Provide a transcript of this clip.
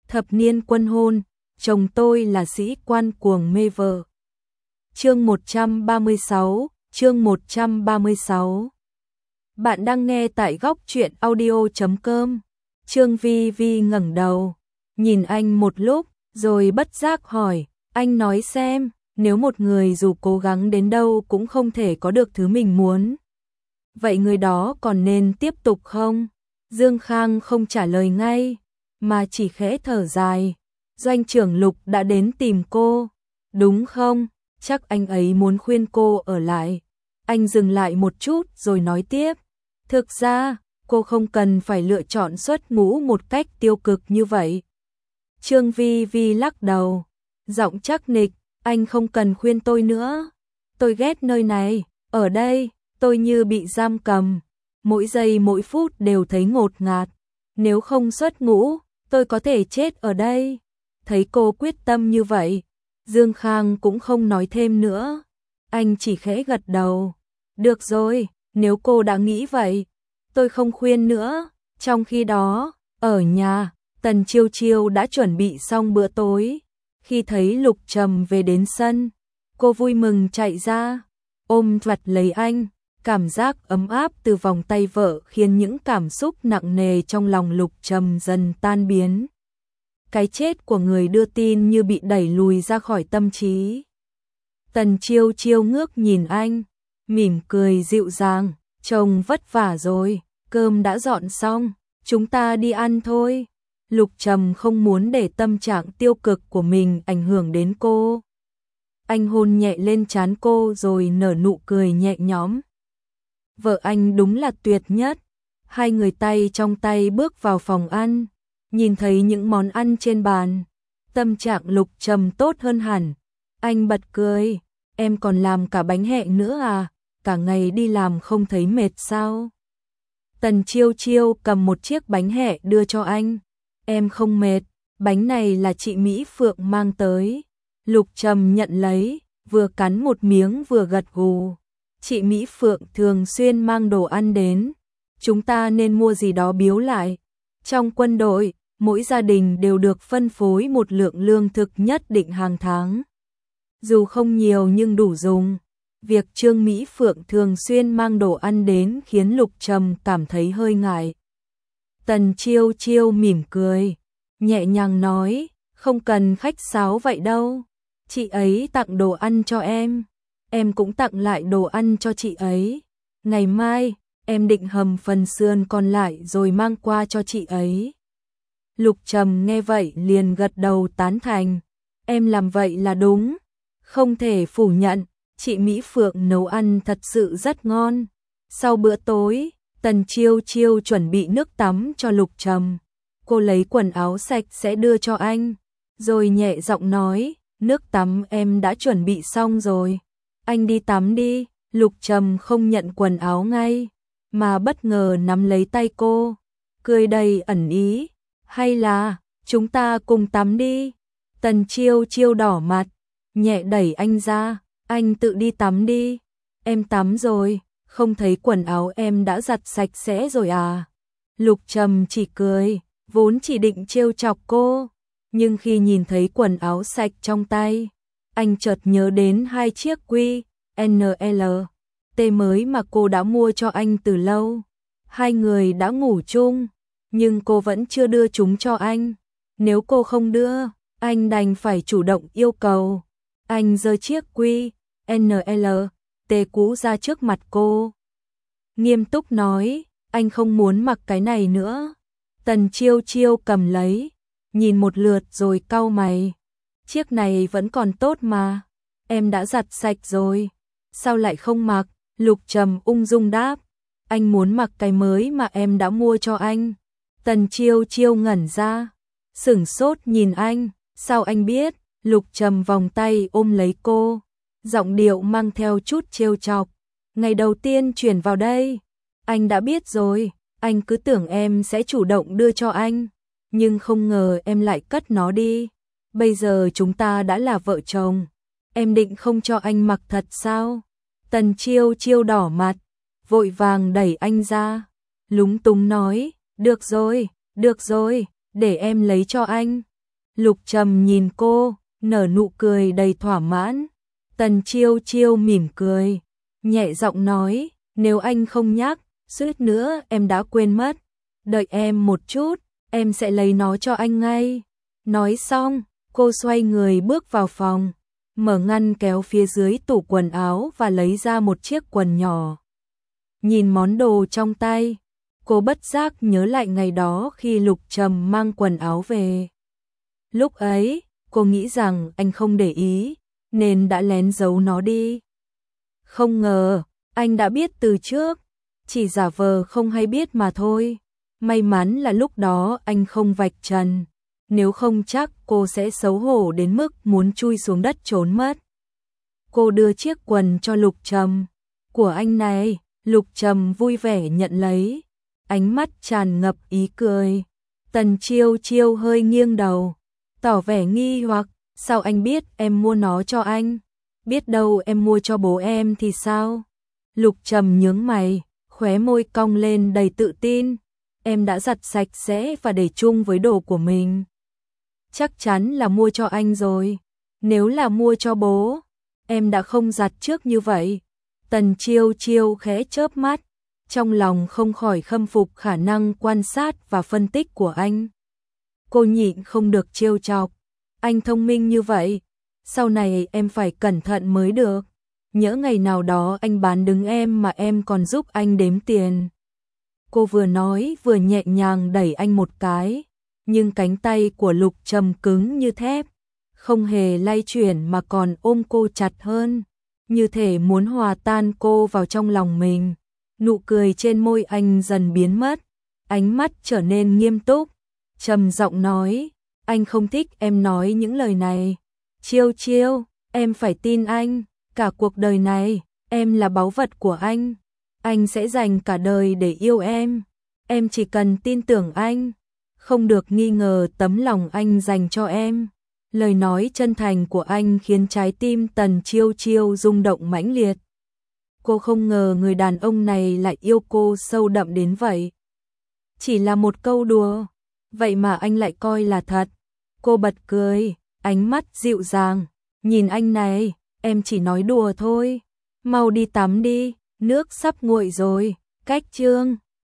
thập niên quân hôn, chồng tôi là sĩ quan cuồng mê vợ. Chương 136. Bạn đang nghe tại góc truyện audio.com. Trương Vi Vi ngẩng đầu, nhìn anh một lúc, rồi bất giác hỏi, anh nói xem, nếu một người dù cố gắng đến đâu cũng không thể có được thứ mình muốn, vậy người đó còn nên tiếp tục không? Dương Khang không trả lời ngay, mà chỉ khẽ thở dài. Doanh trưởng Lục đã đến tìm cô, đúng không? Chắc anh ấy muốn khuyên cô ở lại. Anh dừng lại một chút rồi nói tiếp. Thực ra, cô không cần phải lựa chọn xuất ngũ một cách tiêu cực như vậy. Trương Vi Vi lắc đầu, giọng chắc nịch, anh không cần khuyên tôi nữa. Tôi ghét nơi này, ở đây, tôi như bị giam cầm. Mỗi giây mỗi phút đều thấy ngột ngạt. Nếu không xuất ngũ, tôi có thể chết ở đây. Thấy cô quyết tâm như vậy, Dương Khang cũng không nói thêm nữa. Anh chỉ khẽ gật đầu. Được rồi, nếu cô đã nghĩ vậy, tôi không khuyên nữa. Trong khi đó, ở nhà, Tần Chiêu Chiêu đã chuẩn bị xong bữa tối. Khi thấy Lục Trầm về đến sân, cô vui mừng chạy ra, ôm chặt lấy anh. Cảm giác ấm áp từ vòng tay vợ khiến những cảm xúc nặng nề trong lòng Lục Trầm dần tan biến. Cái chết của người đưa tin như bị đẩy lùi ra khỏi tâm trí. Tần Chiêu Chiêu ngước nhìn anh, mỉm cười dịu dàng, chồng vất vả rồi, cơm đã dọn xong, chúng ta đi ăn thôi. Lục Trầm không muốn để tâm trạng tiêu cực của mình ảnh hưởng đến cô. Anh hôn nhẹ lên trán cô rồi nở nụ cười nhẹ nhõm. Vợ anh đúng là tuyệt nhất. Hai người tay trong tay bước vào phòng ăn, nhìn thấy những món ăn trên bàn, tâm trạng Lục Trầm tốt hơn hẳn. Anh bật cười, em còn làm cả bánh hẹ nữa à, cả ngày đi làm không thấy mệt sao? Tần Chiêu Chiêu cầm một chiếc bánh hẹ đưa cho anh. Em không mệt, bánh này là chị Mỹ Phượng mang tới. Lục Trầm nhận lấy, vừa cắn một miếng vừa gật gù. Chị Mỹ Phượng thường xuyên mang đồ ăn đến, chúng ta nên mua gì đó biếu lại. Trong quân đội, mỗi gia đình đều được phân phối một lượng lương thực nhất định hàng tháng. Dù không nhiều nhưng đủ dùng. Việc Trương Mỹ Phượng thường xuyên mang đồ ăn đến khiến Lục Trầm cảm thấy hơi ngại. Tần Chiêu Chiêu mỉm cười, nhẹ nhàng nói, không cần khách sáo vậy đâu. Chị ấy tặng đồ ăn cho em cũng tặng lại đồ ăn cho chị ấy. Ngày mai, em định hầm phần sườn còn lại rồi mang qua cho chị ấy. Lục Trầm nghe vậy liền gật đầu tán thành. Em làm vậy là đúng. Không thể phủ nhận, chị Mỹ Phượng nấu ăn thật sự rất ngon. Sau bữa tối, Tần Chiêu Chiêu chuẩn bị nước tắm cho Lục Trầm. Cô lấy quần áo sạch sẽ đưa cho anh, rồi nhẹ giọng nói, nước tắm em đã chuẩn bị xong rồi. Anh đi tắm đi. Lục Trầm không nhận quần áo ngay, mà bất ngờ nắm lấy tay cô, cười đầy ẩn ý. Hay là, chúng ta cùng tắm đi. Tần Chiêu Chiêu đỏ mặt, nhẹ đẩy anh ra, anh tự đi tắm đi. Em tắm rồi, không thấy quần áo em đã giặt sạch sẽ rồi à? Lục Trầm chỉ cười, vốn chỉ định trêu chọc cô, nhưng khi nhìn thấy quần áo sạch trong tay, anh chợt nhớ đến hai chiếc NLT mới mà cô đã mua cho anh từ lâu. Hai người đã ngủ chung, nhưng cô vẫn chưa đưa chúng cho anh. Nếu cô không đưa, anh đành phải chủ động yêu cầu. Anh giơ chiếc NLT cũ ra trước mặt cô, nghiêm túc nói, anh không muốn mặc cái này nữa. Tần Chiêu Chiêu cầm lấy, nhìn một lượt rồi cau mày. Chiếc này vẫn còn tốt mà, em đã giặt sạch rồi, sao lại không mặc? Lục Trầm ung dung đáp, anh muốn mặc cái mới mà em đã mua cho anh. Tần Chiêu Chiêu ngẩn ra, sửng sốt nhìn anh, sao anh biết? Lục Trầm vòng tay ôm lấy cô, giọng điệu mang theo chút trêu chọc. Ngày đầu tiên chuyển vào đây, anh đã biết rồi, anh cứ tưởng em sẽ chủ động đưa cho anh, nhưng không ngờ em lại cất nó đi. Bây giờ chúng ta đã là vợ chồng, em định không cho anh mặc thật sao? Tần Chiêu Chiêu đỏ mặt, vội vàng đẩy anh ra, lúng túng nói, được rồi, để em lấy cho anh. Lục Trầm nhìn cô, nở nụ cười đầy thỏa mãn. Tần Chiêu Chiêu mỉm cười, nhẹ giọng nói, nếu anh không nhắc, suýt nữa em đã quên mất. Đợi em một chút, em sẽ lấy nó cho anh ngay. Nói xong, cô xoay người bước vào phòng, mở ngăn kéo phía dưới tủ quần áo và lấy ra một chiếc quần nhỏ. Nhìn món đồ trong tay, cô bất giác nhớ lại ngày đó khi Lục Trầm mang quần áo về. Lúc ấy, cô nghĩ rằng anh không để ý, nên đã lén giấu nó đi. Không ngờ, anh đã biết từ trước, chỉ giả vờ không hay biết mà thôi. May mắn là lúc đó anh không vạch trần, nếu không chắc cô sẽ xấu hổ đến mức muốn chui xuống đất trốn mất. Cô đưa chiếc quần cho Lục Trầm. Của anh này. Lục Trầm vui vẻ nhận lấy, ánh mắt tràn ngập ý cười. Tần Chiêu Chiêu hơi nghiêng đầu, tỏ vẻ nghi hoặc, sao anh biết em mua nó cho anh? Biết đâu em mua cho bố em thì sao? Lục Trầm nhướng mày, khóe môi cong lên đầy tự tin. Em đã giặt sạch sẽ và để chung với đồ của mình. Chắc chắn là mua cho anh rồi. Nếu là mua cho bố, em đã không giặt trước như vậy. Tần Chiêu Chiêu khẽ chớp mắt, trong lòng không khỏi khâm phục khả năng quan sát và phân tích của anh. Cô nhịn không được trêu chọc, anh thông minh như vậy, sau này em phải cẩn thận mới được. Nhỡ ngày nào đó anh bán đứng em mà em còn giúp anh đếm tiền. Cô vừa nói vừa nhẹ nhàng đẩy anh một cái, nhưng cánh tay của Lục Trầm cứng như thép, không hề lay chuyển mà còn ôm cô chặt hơn, như thể muốn hòa tan cô vào trong lòng mình. Nụ cười trên môi anh dần biến mất, ánh mắt trở nên nghiêm túc, trầm giọng nói, anh không thích em nói những lời này. Chiêu Chiêu, em phải tin anh, cả cuộc đời này, em là báu vật của anh sẽ dành cả đời để yêu em chỉ cần tin tưởng anh, không được nghi ngờ tấm lòng anh dành cho em. Lời nói chân thành của anh khiến trái tim Tần Chiêu Chiêu rung động mãnh liệt. Cô không ngờ người đàn ông này lại yêu cô sâu đậm đến vậy. Chỉ là một câu đùa, vậy mà anh lại coi là thật. Cô bật cười, ánh mắt dịu dàng, nhìn anh này, em chỉ nói đùa thôi. Mau đi tắm đi, nước sắp nguội rồi. Cách chương